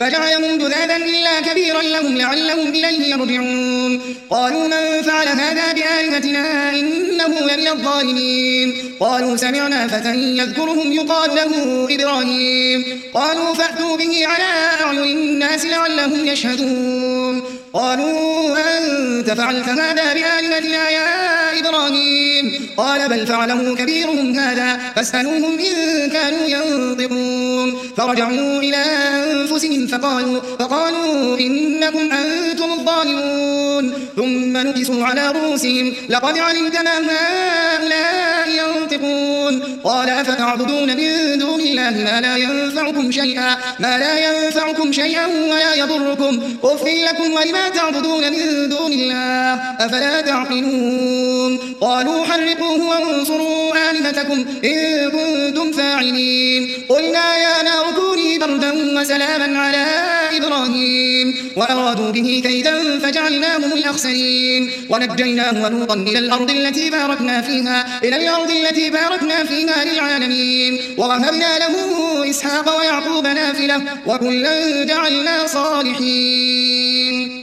فجعلهم جذاذا إلا كبيرا لهم لعلهم إليه يرجعون قالوا من فعل هذا بآلهتنا إنه لمن الظالمين قالوا سمعنا فتى يذكرهم يقال له إبراهيم قالوا فأتوا به على أعين الناس لعلهم يشهدون قالوا أنت فعلت هذا بآلهتنا يا إبراهيم قال بل فعله كبيرهم هذا فاسألوهم إن كانوا ينطقون فرجعوا إلى أنفسهم فقالوا إنكم أنتم الظالمون ثم نكسوا على رؤوسهم لقد علمت ما هؤلاء ينطقون قال أفتعبدون من دون الله ما لا ينفعكم شيئا ولا يضركم أف لكم ولما تعبدون من دون الله أفلا تعقلون قالوا حرقوه وانصروا آلهتكم إن كنتم فاعلين قلنا يا نار كوني بردا وسلاما على إبراهيم وأرادوا به كيدا فجعلناهم الأخسرين ونجيناه ولوطا إلى الأرض التي باركنا فيها للعالمين ووهبنا له إسحاق ويعقوب نافلة وكلا جعلنا صالحين